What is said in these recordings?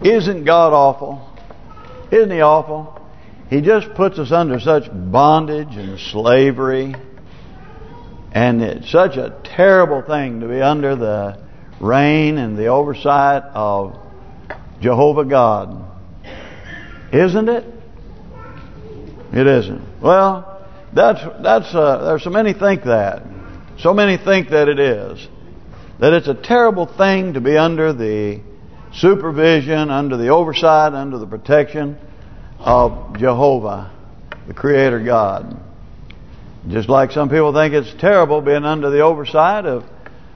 Isn't God awful? Isn't He awful? He just puts us under such bondage and slavery. And it's such a terrible thing to be under the reign and the oversight of Jehovah God. Isn't it? It isn't. Well, there's so many think that. So many think that it is. That it's a terrible thing to be under the supervision, under the oversight, under the protection of Jehovah, the Creator God. Just like some people think it's terrible being under the oversight of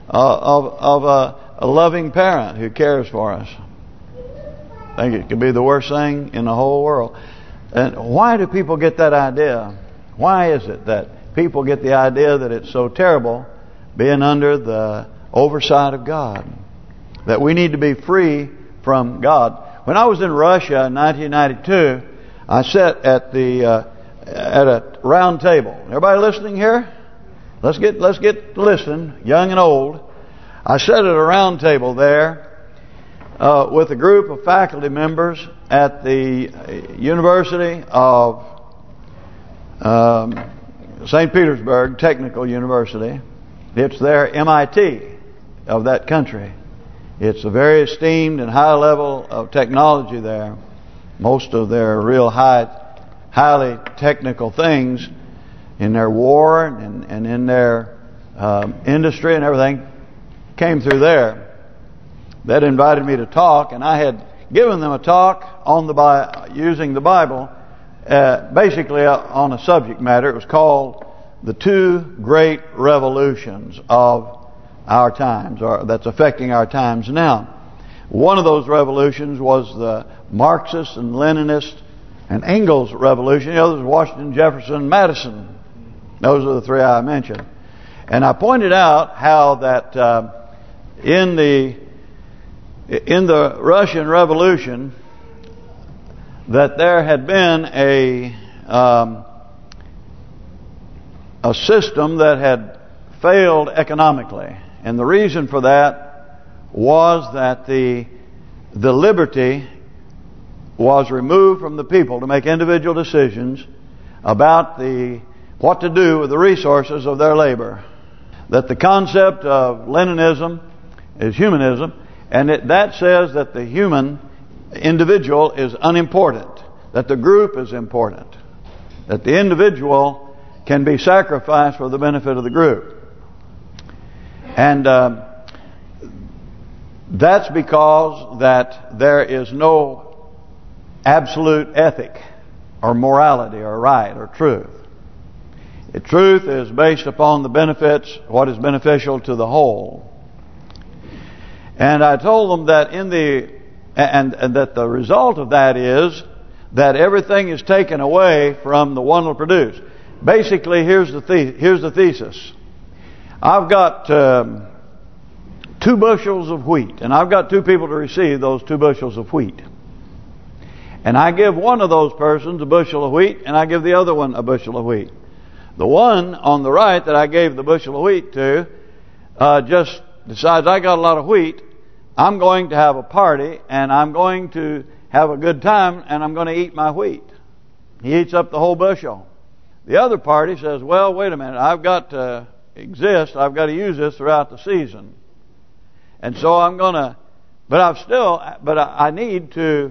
a loving parent who cares for us. I think it could be the worst thing in the whole world. And why do people get that idea? Why is it that people get the idea that it's so terrible being under the oversight of God? That we need to be free from God. When I was in Russia in 1992, I sat at a round table. Everybody listening here? Let's get listening, young and old. I sat at a round table there with a group of faculty members at the University of St. Petersburg Technical University. It's their MIT of that country. It's a very esteemed and high level of technology there. Most of their real highly technical things in their war and in their industry and everything came through there. That invited me to talk, and I had given them a talk on using the Bible, basically on a subject matter. It was called "The Two Great Revolutions of Our Times," or that's affecting our times now. One of those revolutions was the Marxist and Leninist and Engels revolution. The other was Washington, Jefferson, and Madison. Those are the three I mentioned. And I pointed out how that in the Russian Revolution that there had been a system that had failed economically, and the reason for that was that the liberty was removed from the people to make individual decisions about what to do with the resources of their labor. That the concept of Leninism is humanism, and that says that the human individual is unimportant, that the group is important, that the individual can be sacrificed for the benefit of the group. And that's because that there is no absolute ethic or morality or right or truth. The truth is based upon the benefits, what is beneficial to the whole. And I told them that and that the result of that is that everything is taken away from the one who produce. Basically, here's the thesis. I've got 2 bushels of wheat, and I've got 2 people to receive those 2 bushels of wheat. And I give one of those persons a bushel of wheat, and I give the other one a bushel of wheat. The one on the right that I gave the bushel of wheat to just decides, I got a lot of wheat, I'm going to have a party, and I'm going to have a good time, and I'm going to eat my wheat. He eats up the whole bushel. The other party says, well, wait a minute, I've got to exist, I've got to use this throughout the season. And so I'm going to, but I need to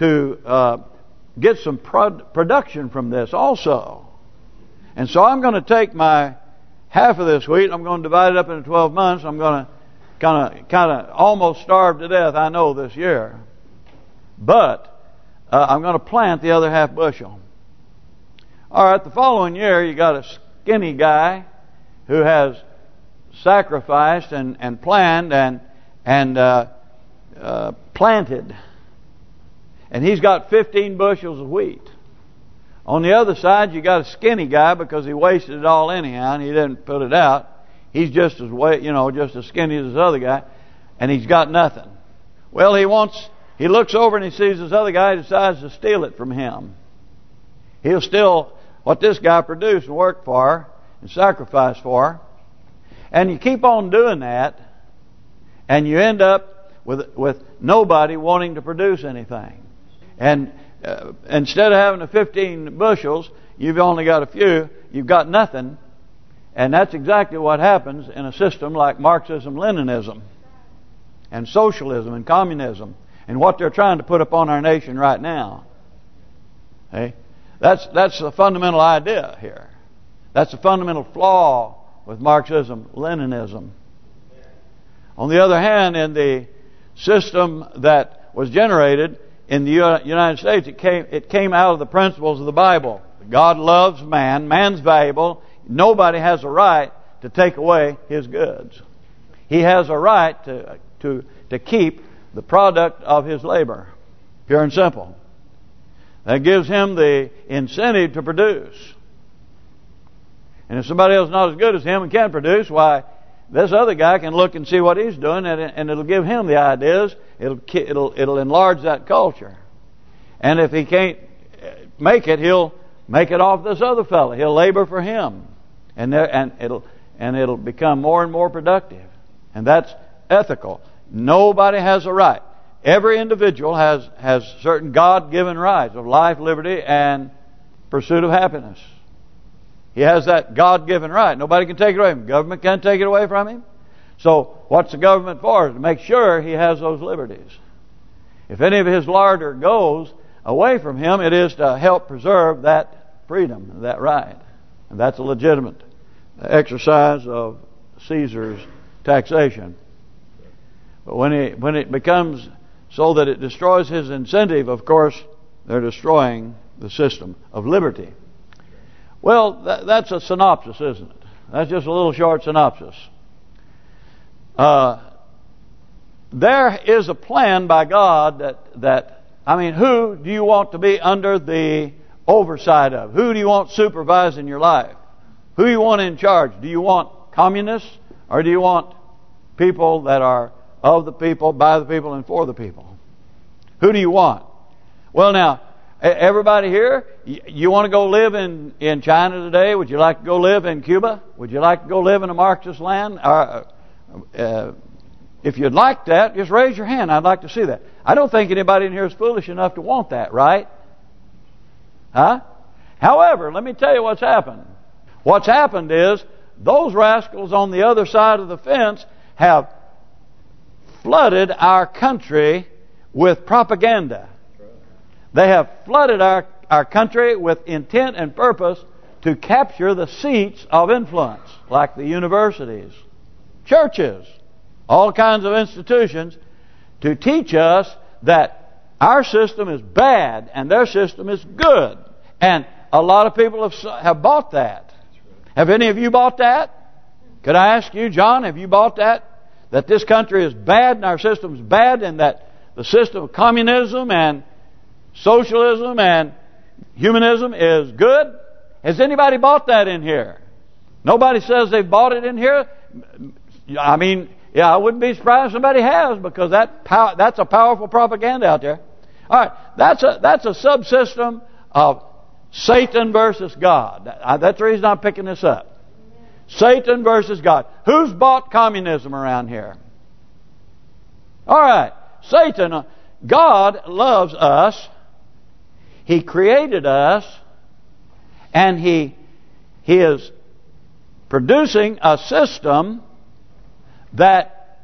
get some production from this also. And so I'm going to take my half of this wheat, I'm going to divide it up into 12 months, I'm going to kind of almost starve to death, I know, this year. But I'm going to plant the other half bushel. All right, the following year you got a skinny guy who has sacrificed and planned and planted, and he's got 15 bushels of wheat. On the other side, you got a skinny guy because he wasted it all anyhow, and he didn't put it out. He's just as just as skinny as this other guy, and he's got nothing. Well, he looks over and he sees this other guy, decides to steal it from him. He'll steal what this guy produced and worked for and sacrificed for. And you keep on doing that, and you end up with nobody wanting to produce anything. And instead of having 15 bushels, you've only got a few. You've got nothing. And that's exactly what happens in a system like Marxism-Leninism and socialism and communism and what they're trying to put upon our nation right now. Hey, that's the fundamental idea here. That's the fundamental flaw with Marxism-Leninism. On the other hand, in the system that was generated in the United States, it came out of the principles of the Bible. God loves man. Man's valuable. Nobody has a right to take away his goods. He has a right to keep the product of his labor, pure and simple. That gives him the incentive to produce. And if somebody else is not as good as him and can produce, why, this other guy can look and see what he's doing, and it'll give him the ideas. It'll enlarge that culture. And if he can't make it, he'll make it off this other fellow. He'll labor for him, and it'll become more and more productive. And that's ethical. Nobody has a right. Every individual has certain God-given rights of life, liberty, and pursuit of happiness. He has that God-given right. Nobody can take it away from him. Government can't take it away from him. So what's the government for? To make sure he has those liberties. If any of his larder goes away from him, it is to help preserve that freedom, that right. And that's a legitimate exercise of Caesar's taxation. But when it becomes so that it destroys his incentive, of course, they're destroying the system of liberty. Well, that's a synopsis, isn't it? That's just a little short synopsis. There is a plan by God who do you want to be under the oversight of? Who do you want supervising your life? Who do you want in charge? Do you want communists, or do you want people that are of the people, by the people, and for the people? Who do you want? Well, now, everybody here, you want to go live in China today? Would you like to go live in Cuba? Would you like to go live in a Marxist land? If you'd like that, just raise your hand. I'd like to see that. I don't think anybody in here is foolish enough to want that, right? Huh? However, let me tell you what's happened. What's happened is those rascals on the other side of the fence have flooded our country with propaganda. They have flooded our country with intent and purpose to capture the seats of influence, like the universities, churches, all kinds of institutions, to teach us that our system is bad and their system is good. And a lot of people have bought that. Have any of you bought that? Could I ask you, John, have you bought that? That this country is bad and our system is bad, and that the system of communism and socialism and humanism is good? Has anybody bought that in here? Nobody says they've bought it in here. I mean, yeah, I wouldn't be surprised if somebody has, because that's a powerful propaganda out there. All right, that's a subsystem of Satan versus God. That's the reason I'm picking this up. Satan versus God. Who's bought communism around here? All right, Satan. God loves us. He created us, and He is producing a system that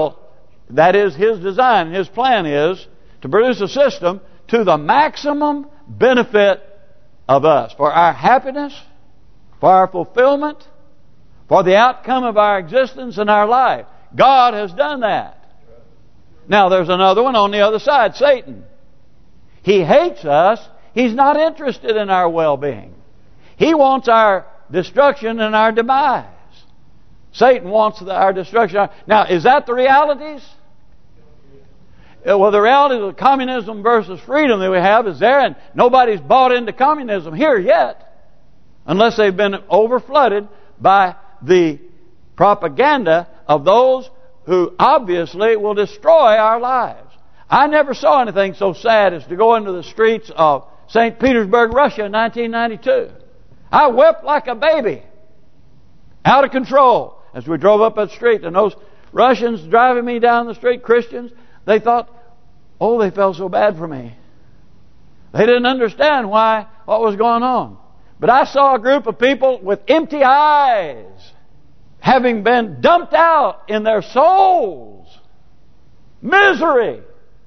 is His design. His plan is to produce a system to the maximum benefit of us, for our happiness, for our fulfillment, for the outcome of our existence and our life. God has done that. Now there's another one on the other side, Satan. He hates us. He's not interested in our well-being. He wants our destruction and our demise. Satan wants our destruction. Now, is that the realities? Well, the reality of communism versus freedom that we have is there, and nobody's bought into communism here yet, unless they've been overflooded by the propaganda of those who obviously will destroy our lives. I never saw anything so sad as to go into the streets of St. Petersburg, Russia in 1992. I wept like a baby, out of control, as we drove up that street, and those Russians driving me down the street, Christians, they thought, oh, they felt so bad for me. They didn't understand what was going on. But I saw a group of people with empty eyes, having been dumped out in their souls. Misery.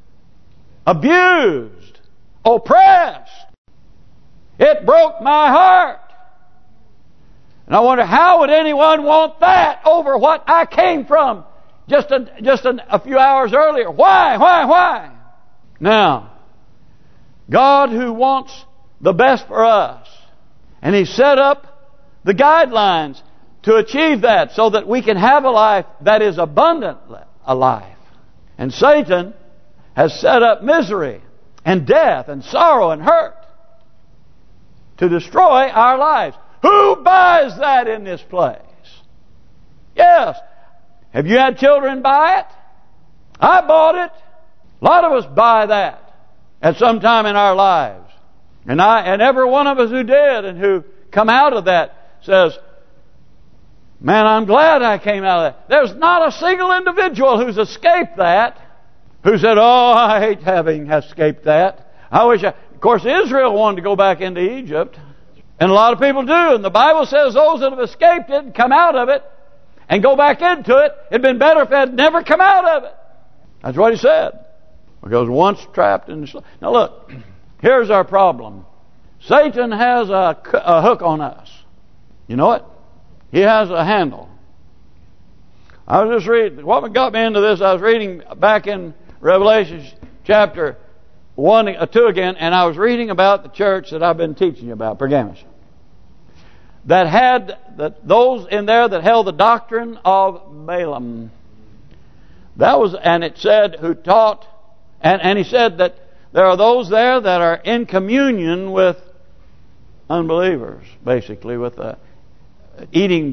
Abused. Oppressed. It broke my heart. And I wonder, how would anyone want that over what I came from just a few hours earlier? Why? Now, God who wants the best for us, and He set up the guidelines to achieve that so that we can have a life that is abundant a life. And Satan has set up misery and death and sorrow and hurt to destroy our lives. Who buys that in this place? Yes. Have you had children buy it? I bought it. A lot of us buy that at some time in our lives. And every one of us who did and who come out of that says, man, I'm glad I came out of that. There's not a single individual who's escaped that, who said, oh, I hate having escaped that. Of course, Israel wanted to go back into Egypt. And a lot of people do. And the Bible says those that have escaped it, come out of it, and go back into it, it'd been better if they had never come out of it. That's what he said. Because once trapped in the... Now look, here's our problem. Satan has a hook on us. You know it? He has a handle. I was just reading... What got me into this, I was reading back in Revelation chapter 2 again, and I was reading about the church that I've been teaching you about, Pergamos, that had those in there that held the doctrine of Balaam. That was, and it said, who taught, and he said that there are those there that are in communion with unbelievers, basically, with eating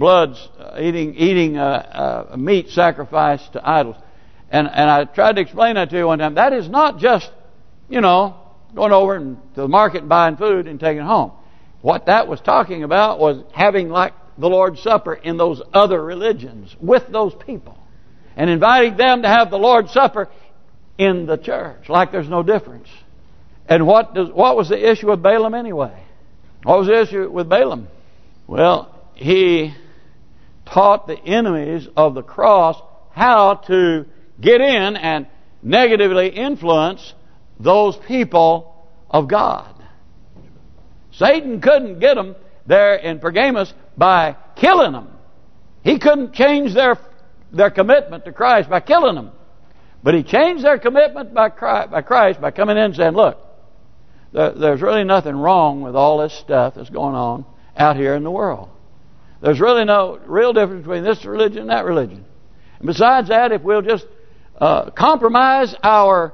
meat sacrificed to idols. And I tried to explain that to you one time. That is not just, going over to the market and buying food and taking it home. What that was talking about was having like the Lord's Supper in those other religions with those people. And inviting them to have the Lord's Supper in the church, like there's no difference. And what was the issue with Balaam anyway? What was the issue with Balaam? Well, he taught the enemies of the cross how to get in and negatively influence those people of God. Satan couldn't get them there in Pergamos by killing them. He couldn't change their commitment to Christ by killing them. But he changed their commitment by Christ by coming in and saying, look, there's really nothing wrong with all this stuff that's going on out here in the world. There's really no real difference between this religion and that religion. And besides that, if we'll just compromise our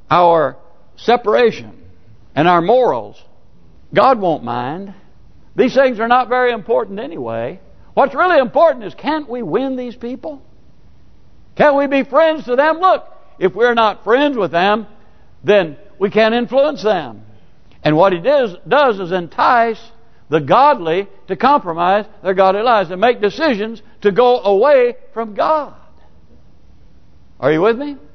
separation and our morals, God won't mind. These things are not very important anyway. What's really important is, can't we win these people? Can't we be friends to them? Look, if we're not friends with them, then we can't influence them. And what he does is entice the godly to compromise their godly lives and make decisions to go away from God. Are you with me?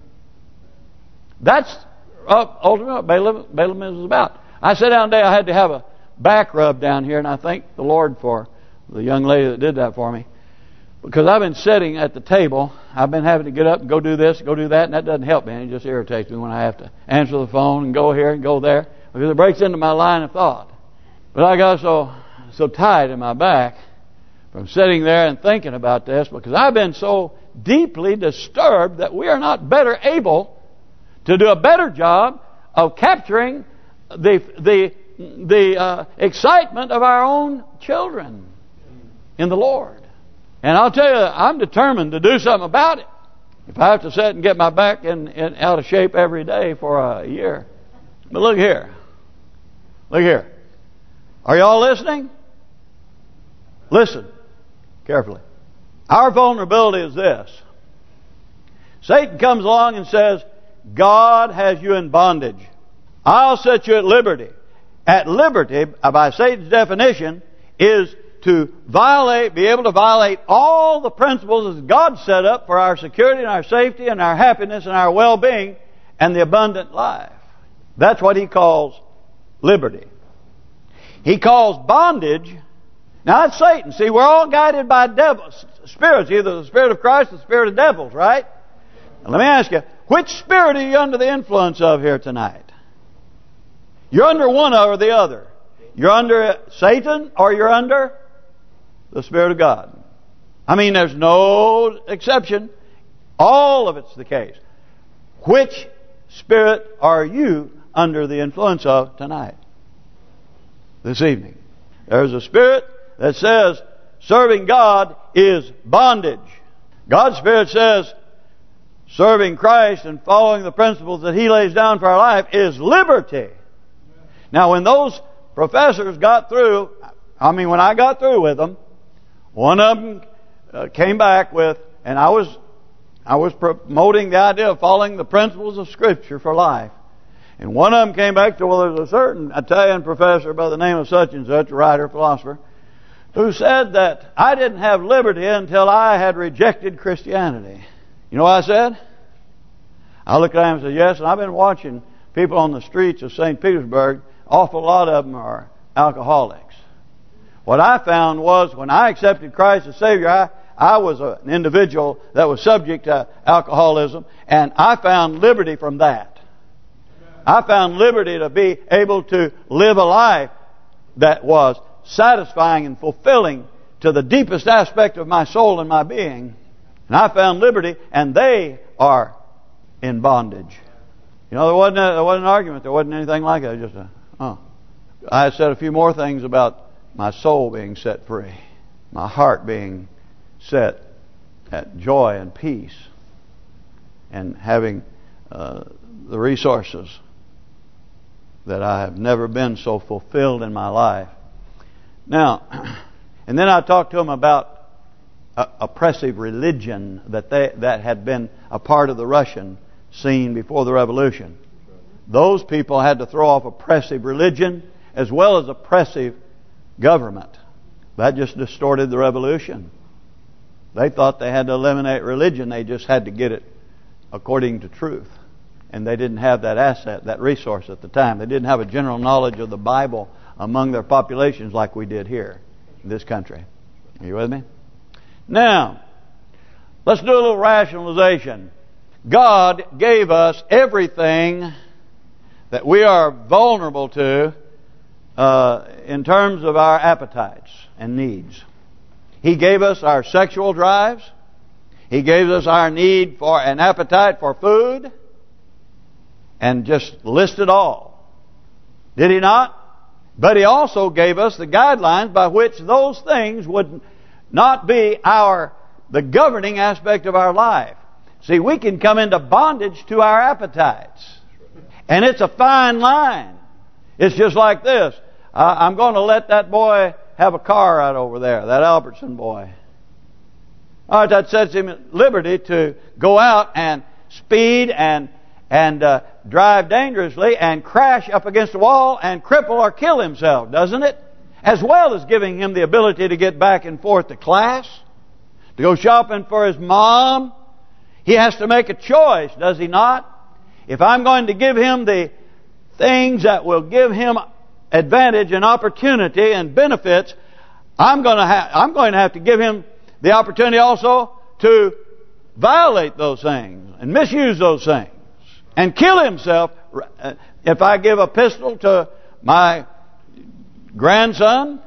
That's ultimately what Balaam is about. I sat down today, I had to have a back rub down here, and I thank the Lord for the young lady that did that for me. Because I've been sitting at the table, I've been having to get up and go do this, go do that, and that doesn't help me. It just irritates me when I have to answer the phone and go here and go there, because it breaks into my line of thought. But I got so tight in my back from sitting there and thinking about this, because I've been so deeply disturbed that we are not better able to do a better job of capturing the excitement of our own children in the Lord. And I'll tell you, I'm determined to do something about it. If I have to sit and get my back out of shape every day for a year. But look here. Look here. Are y'all listening? Listen carefully. Our vulnerability is this. Satan comes along and says, God has you in bondage. I'll set you at liberty. At liberty, by Satan's definition, is be able to violate all the principles that God set up for our security and our safety and our happiness and our well-being and the abundant life. That's what he calls liberty. He calls bondage. Now that's Satan. See, we're all guided by devils, spirits, either the spirit of Christ or the spirit of devils, right? Now, let me ask you, which spirit are you under the influence of here tonight? You're under one or the other. You're under Satan or you're under the Spirit of God. I mean, there's no exception. All of it's the case. Which spirit are you under the influence of tonight? This evening. There's a spirit that says serving God is bondage. God's Spirit says serving Christ and following the principles that He lays down for our life is liberty. Now, when those professors got through, when I got through with them, one of them came back with, and I was promoting the idea of following the principles of Scripture for life. And one of them came back to, well, there's a certain Italian professor by the name of such and such, a writer, philosopher, who said that I didn't have liberty until I had rejected Christianity. You know what I said? I looked at him and said, yes, and I've been watching people on the streets of St. Petersburg. Awful lot of them are alcoholics. What I found was when I accepted Christ as Savior, I was an individual that was subject to alcoholism, and I found liberty from that. I found liberty to be able to live a life that was satisfying and fulfilling to the deepest aspect of my soul and my being. And I found liberty, and they are in bondage. You know, there wasn't an argument. There wasn't anything like it. Just I said a few more things about my soul being set free, my heart being set at joy and peace, and having the resources that I have never been so fulfilled in my life. Now, and then I talked to them about oppressive religion that had been a part of the Russian scene before the revolution. Those people had to throw off oppressive religion as well as oppressive government. That just distorted the revolution. They thought they had to eliminate religion. They just had to get it according to truth. And they didn't have that asset, that resource at the time. They didn't have a general knowledge of the Bible among their populations like we did here in this country. Are you with me? Now, let's do a little rationalization. God gave us everything that we are vulnerable to in terms of our appetites and needs. He gave us our sexual drives. He gave us our need for an appetite for food. And just list it all. Did He not? But He also gave us the guidelines by which those things would not be the governing aspect of our life. See, we can come into bondage to our appetites. And it's a fine line. It's just like this. I'm going to let that boy have a car right over there, that Albertson boy. All right, that sets him at liberty to go out and speed and drive dangerously and crash up against a wall and cripple or kill himself, doesn't it? As well as giving him the ability to get back and forth to class, to go shopping for his mom. He has to make a choice, does he not? If I'm going to give him the things that will give him advantage and opportunity and benefits, I'm going to have to give him the opportunity also to violate those things and misuse those things and kill himself. If I give a pistol to my grandson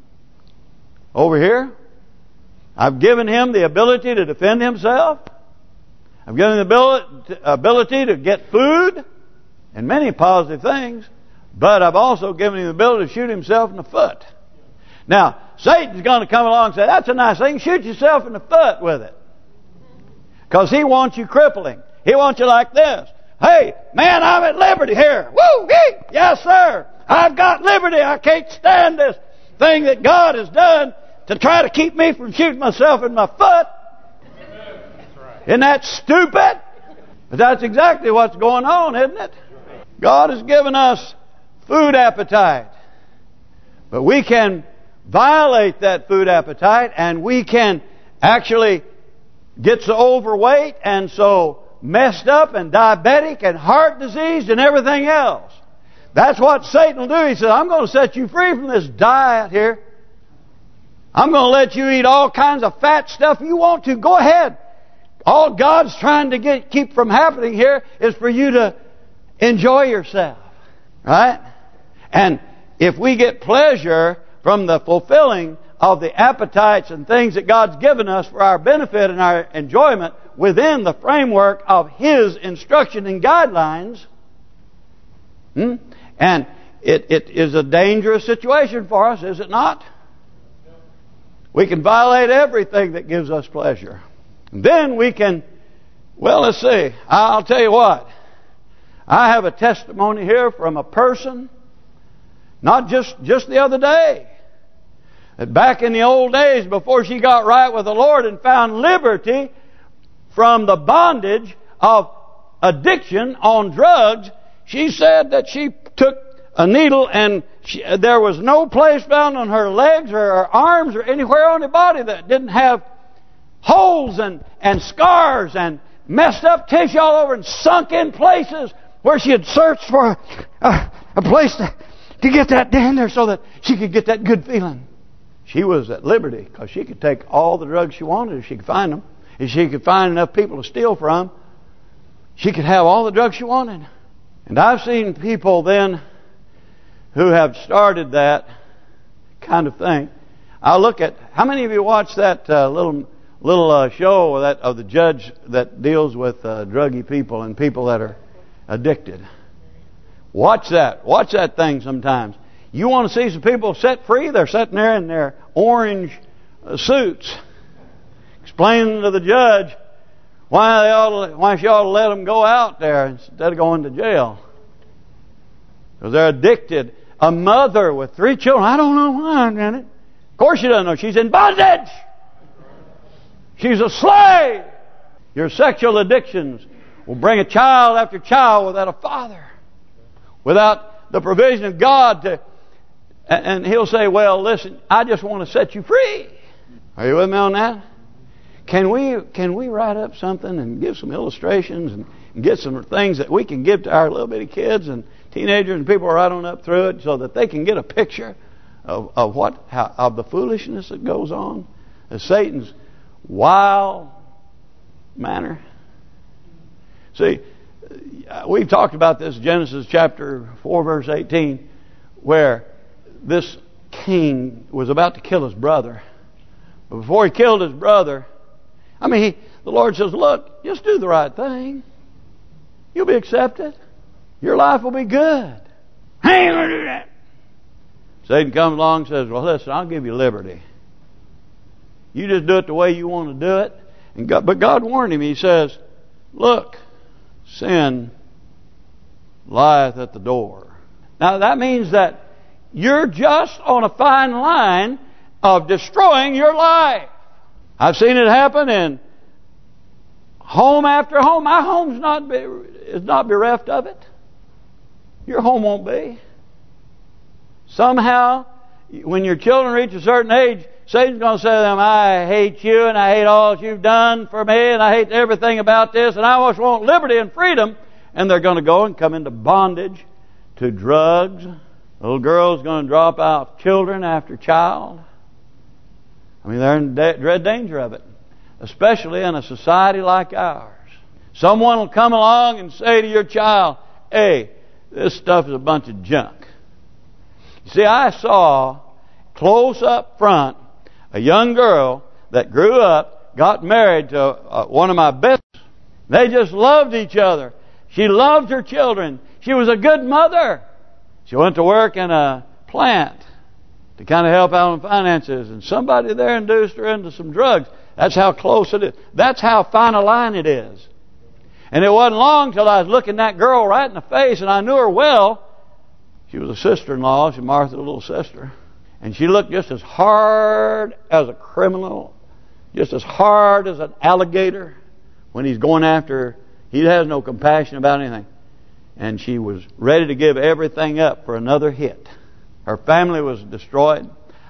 over here, I've given him the ability to defend himself. I've given him the ability to get food and many positive things. But I've also given him the ability to shoot himself in the foot. Now, Satan's going to come along and say, that's a nice thing. Shoot yourself in the foot with it. Because he wants you crippling. He wants you like this. Hey, man, I'm at liberty here. Woo! Yes, sir. I've got liberty. I can't stand this thing that God has done to try to keep me from shooting myself in my foot. That's right. Isn't that stupid? But that's exactly what's going on, isn't it? God has given us food appetite. But we can violate that food appetite, and we can actually get so overweight and so messed up and diabetic and heart disease and everything else. That's what Satan will do. He says, I'm going to set you free from this diet here. I'm going to let you eat all kinds of fat stuff you want to. Go ahead. All God's trying to keep from happening here is for you to enjoy yourself. Right? And if we get pleasure from the fulfilling of the appetites and things that God's given us for our benefit and our enjoyment within the framework of His instruction and guidelines, and it is a dangerous situation for us, is it not? We can violate everything that gives us pleasure. And then we can, well, let's see. I'll tell you what. I have a testimony here from a person, not just the other day, that back in the old days before she got right with the Lord and found liberty from the bondage of addiction on drugs, she said that she took a needle and there was no place found on her legs or her arms or anywhere on her body that didn't have holes and scars and messed up tissue all over and sunk in places where she had searched for a place to get that down there so that she could get that good feeling. She was at liberty because she could take all the drugs she wanted if she could find them. If she could find enough people to steal from, she could have all the drugs she wanted. And I've seen people then who have started that kind of thing. I'll look at, how many of you watched that little show of the judge that deals with druggy people and people that are addicted? Watch that. Watch that thing sometimes. You want to see some people set free? They're sitting there in their orange suits, explaining to the judge why she ought to let them go out there instead of going to jail. Because they're addicted. A mother with 3 children. I don't know why I'm in it. Of course she doesn't know. She's in bondage. She's a slave. Your sexual addictions will bring a child after child without a father. Without the provision of God to... And He'll say, well, listen, I just want to set you free. Are you with me on that? Can we write up something and give some illustrations and get some things that we can give to our little bitty kids and teenagers and people right on up through it so that they can get a picture of the foolishness that goes on, of Satan's wild manner? See, we've talked about this, Genesis chapter 4 verse 18, where this king was about to kill his brother. But before he killed his brother, the Lord says, look, just do the right thing. You'll be accepted. Your life will be good. I ain't going to do that. Satan comes along and says, well, listen, I'll give you liberty. You just do it the way you want to do it. But God warned him. He says, look, sin lieth at the door. Now that means that you're just on a fine line of destroying your life. I've seen it happen in home after home. My home's is not bereft of it. Your home won't be. Somehow, when your children reach a certain age, Satan's going to say to them, I hate you and I hate all that you've done for me and I hate everything about this and I just want liberty and freedom. And they're going to go and come into bondage to drugs. Little girl's going to drop out children after child. They're in dread danger of it. Especially in a society like ours. Someone will come along and say to your child, hey, this stuff is a bunch of junk. You see, I saw close up front a young girl that grew up, got married to one of my best. They just loved each other. She loved her children. She was a good mother. She went to work in a plant to kind of help out on finances. And somebody there induced her into some drugs. That's how close it is. That's how fine a line it is. And it wasn't long till I was looking that girl right in the face and I knew her well. She was a sister-in-law. She was Martha's little sister. And she looked just as hard as a criminal. Just as hard as an alligator when he's going after her. He has no compassion about anything. And she was ready to give everything up for another hit. Her family was destroyed.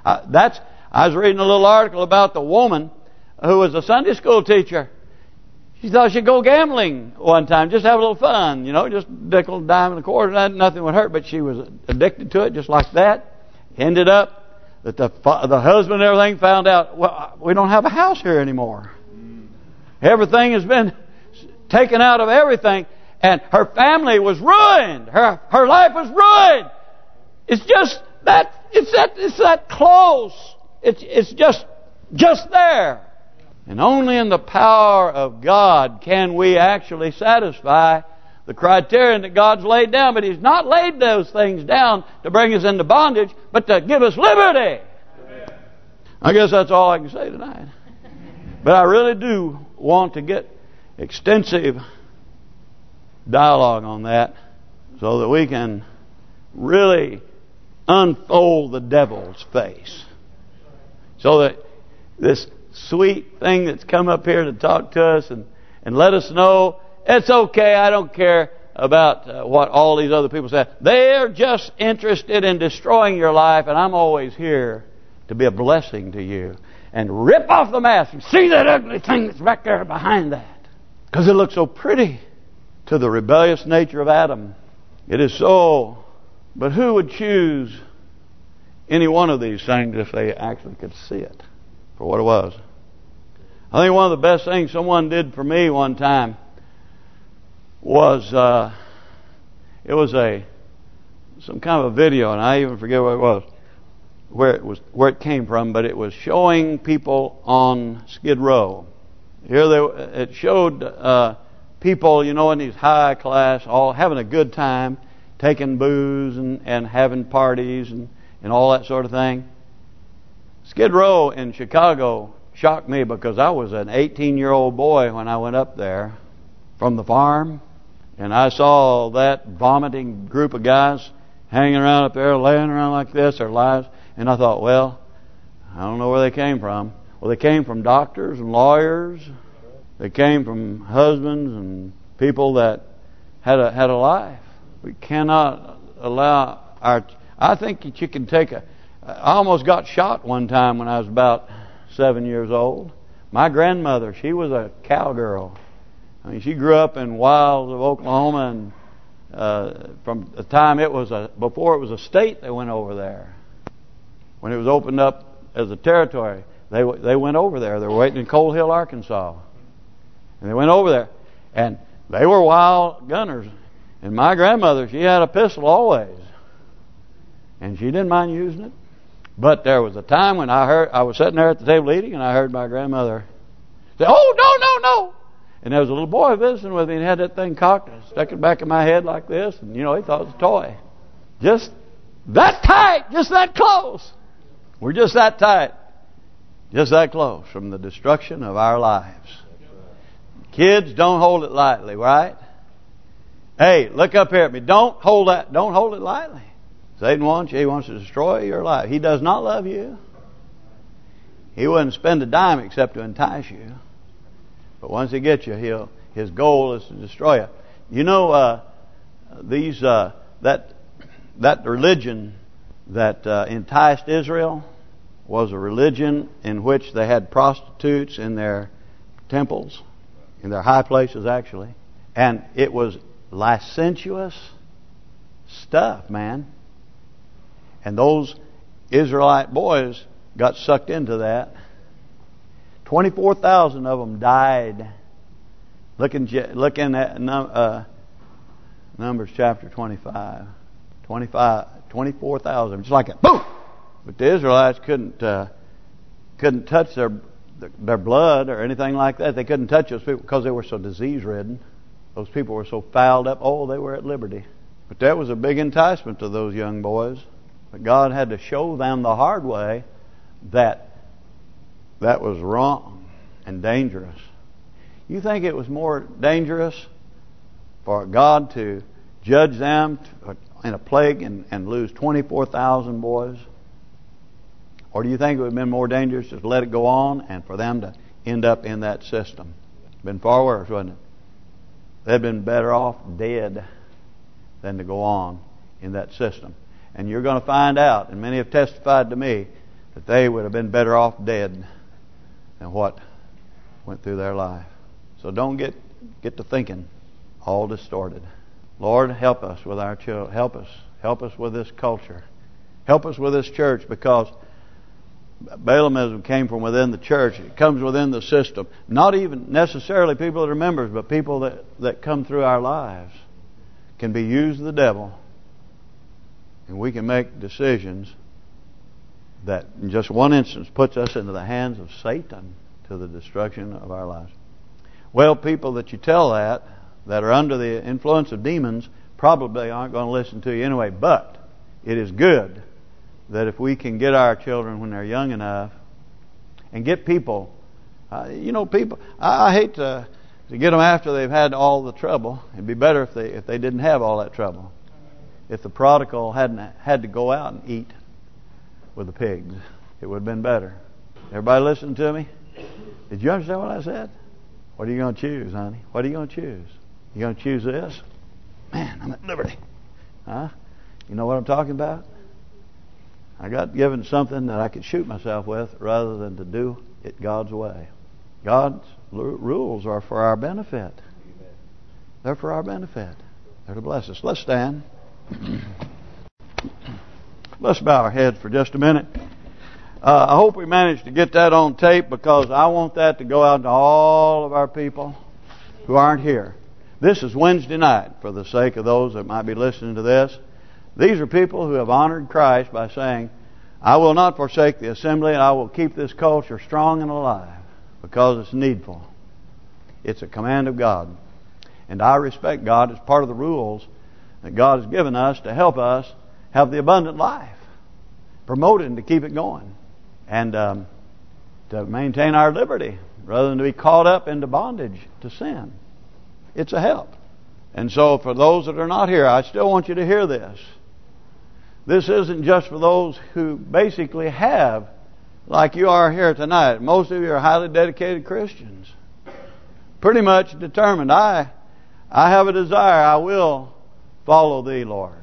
I was reading a little article about the woman who was a Sunday school teacher. She thought she'd go gambling one time, just have a little fun, just nickel, dime, and a quarter. Nothing would hurt, but she was addicted to it just like that. Ended up that the husband and everything found out, well, we don't have a house here anymore. Everything has been taken out of everything, and her family was ruined. Her life was ruined. It's just that it's that close. It's just there. And only in the power of God can we actually satisfy the criterion that God's laid down. But He's not laid those things down to bring us into bondage, but to give us liberty. Amen. I guess that's all I can say tonight. But I really do want to get extensive dialogue on that so that we can really unfold the devil's face. So that this sweet thing that's come up here to talk to us and let us know it's okay, I don't care about what all these other people say. They're just interested in destroying your life, and I'm always here to be a blessing to you. And rip off the mask and see that ugly thing that's back there behind that. Because it looks so pretty to the rebellious nature of Adam. It is so. But who would choose any one of these things if they actually could see it for what it was? I think one of the best things someone did for me one time was it was some kind of a video, and I even forget what it was, where it came from, but it was showing people on Skid Row. It showed people, in these high class, all having a good time, taking booze and having parties and all that sort of thing. Skid Row in Chicago shocked me because I was an 18-year-old boy when I went up there from the farm, and I saw that vomiting group of guys hanging around up there, laying around like this, their lives, and I thought, well, I don't know where they came from. Well, they came from doctors and lawyers. They came from husbands and people that had a life. We cannot allow I think that you can take I almost got shot one time when I was about 7 years old. My grandmother, she was a cowgirl. I mean, she grew up in wilds of Oklahoma, and from the time before it was a state, they went over there. When it was opened up as a territory, they went over there. They were waiting in Cold Hill, Arkansas, and they went over there, and they were wild gunners. And my grandmother, she had a pistol always, and she didn't mind using it. But there was a time when I was sitting there at the table eating, and I heard my grandmother say, "Oh, no." And there was a little boy visiting with me, and he had that thing cocked and stuck it back in my head like this, and he thought it was a toy. Just that tight, just that close. We're just that tight, just that close from the destruction of our lives. Kids, don't hold it lightly, right? Hey, look up here at me. Don't hold it lightly. Satan wants you. He wants to destroy your life. He does not love you. He wouldn't spend a dime except to entice you. But once he gets you, his goal is to destroy you. That religion that enticed Israel was a religion in which they had prostitutes in their temples, in their high places actually, and it was licentious stuff, man. And those Israelite boys got sucked into that. 24,000 of them died. Looking at Numbers chapter 25. 24,000. Just like a boom! But the Israelites couldn't touch their blood or anything like that. They couldn't touch those people because they were so disease-ridden. Those people were so fouled up. Oh, they were at liberty. But that was a big enticement to those young boys. But God had to show them the hard way that was wrong and dangerous. You think it was more dangerous for God to judge them in a plague and lose 24,000 boys? Or do you think it would have been more dangerous to let it go on and for them to end up in that system? Been far worse, wouldn't it? They'd been better off dead than to go on in that system. And you're going to find out, and many have testified to me, that they would have been better off dead than what went through their life. So don't get to thinking all distorted. Lord, help us with our children. Help us with this culture. Help us with this church, because Balaamism came from within the church. It comes within the system. Not even necessarily people that are members, but people that come through our lives can be used of the devil. And we can make decisions that in just one instance puts us into the hands of Satan to the destruction of our lives. Well, people that you tell that are under the influence of demons probably aren't going to listen to you anyway. But it is good that if we can get our children when they're young enough, and get people, people. I hate to get them after they've had all the trouble. It'd be better if they didn't have all that trouble. If the prodigal hadn't had to go out and eat with the pigs, it would have been better. Everybody listen to me? Did you understand what I said? What are you going to choose, honey? What are you going to choose? You going to choose this? Man, I'm at liberty. Huh? You know what I'm talking about? I got given something that I could shoot myself with rather than to do it God's way. God's rules are for our benefit. They're for our benefit. They're to bless us. Let's stand. Let's bow our heads for just a minute. I hope we managed to get that on tape, because I want that to go out to all of our people who aren't here. This is Wednesday night, for the sake of those that might be listening to this. These are people who have honored Christ by saying, I will not forsake the assembly, and I will keep this culture strong and alive, because it's needful. It's a command of God. And I respect God as part of the rules that God has given us to help us have the abundant life, promote it and to keep it going, and to maintain our liberty rather than to be caught up into bondage to sin. It's a help. And so for those that are not here, I still want you to hear this. This isn't just for those who basically have, like you are here tonight. Most of you are highly dedicated Christians. Pretty much determined. I have a desire. I will follow Thee, Lord.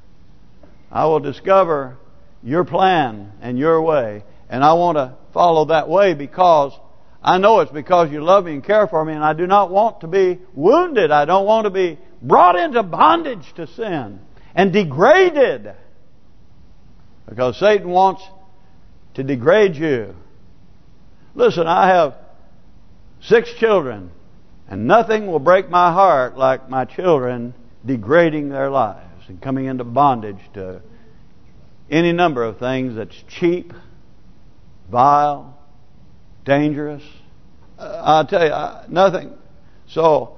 I will discover Your plan and Your way. And I want to follow that way, because I know it's because You love me and care for me, and I do not want to be wounded. I don't want to be brought into bondage to sin and degraded, because Satan wants to degrade you. Listen, I have 6 children, and nothing will break my heart like my children degrading their lives and coming into bondage to any number of things that's cheap, vile, dangerous. I'll tell you, nothing. So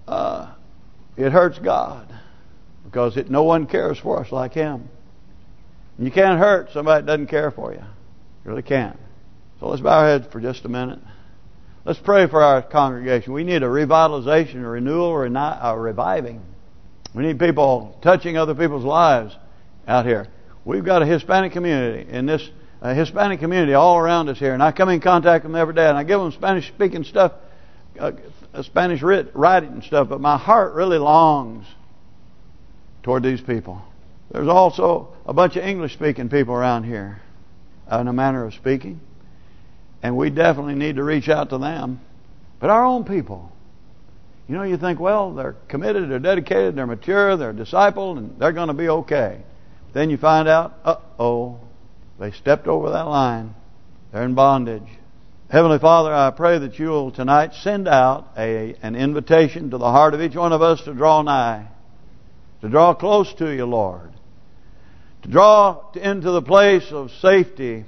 it hurts God, because no one cares for us like Him. And you can't hurt somebody that doesn't care for you. You really can't. So let's bow our heads for just a minute. Let's pray for our congregation. We need a revitalization, a renewal, a reviving. We need people touching other people's lives out here. We've got a Hispanic community in this Hispanic community all around us here, and I come in contact with them every day, and I give them Spanish speaking stuff, Spanish writing and stuff. But my heart really longs toward these people. There's also a bunch of English speaking people around here, in a manner of speaking, and we definitely need to reach out to them. But our own people, you think, well, they're committed, they're dedicated, they're mature, they're discipled, and they're going to be okay. Then you find out, they stepped over that line. They're in bondage. Heavenly Father, I pray that You will tonight send out an invitation to the heart of each one of us to draw nigh, to draw close to You, Lord, to draw into the place of safety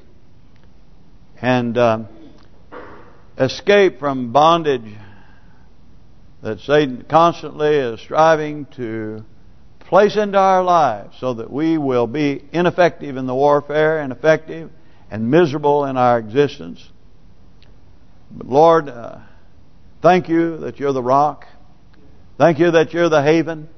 and escape from bondage that Satan constantly is striving to place into our lives, so that we will be ineffective in the warfare, ineffective and miserable in our existence. But Lord, thank You that You're the rock. Thank You that You're the haven.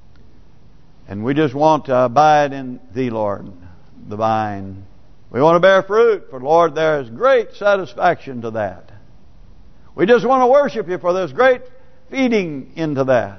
And we just want to abide in Thee, Lord, the vine. We want to bear fruit, for Lord, there is great satisfaction to that. We just want to worship You, for there's great feeding into that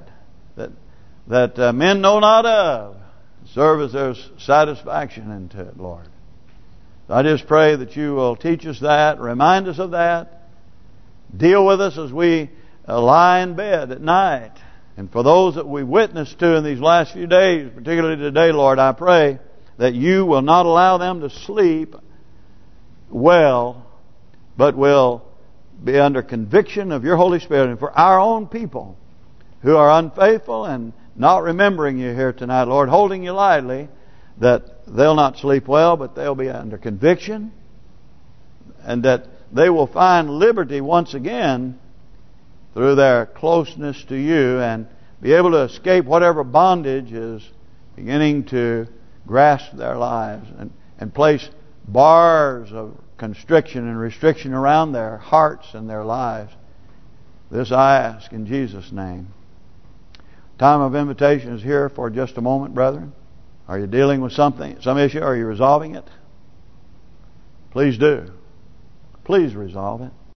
men know not of. Serve as there's satisfaction into it, Lord. I just pray that you will teach us that, remind us of that, deal with us as we lie in bed at night. And for those that we witnessed to in these last few days, particularly today, Lord, I pray that you will not allow them to sleep well, but will be under conviction of your Holy Spirit. And for our own people who are unfaithful and not remembering you here tonight, Lord, holding you lightly, that they'll not sleep well, but they'll be under conviction, and that they will find liberty once again through their closeness to you, and be able to escape whatever bondage is beginning to grasp their lives, and place bars of constriction and restriction around their hearts and their lives. This I ask in Jesus' name. Time of invitation is here for just a moment, brethren. Are you dealing with some issue? Are you resolving it? Please do. Please resolve it.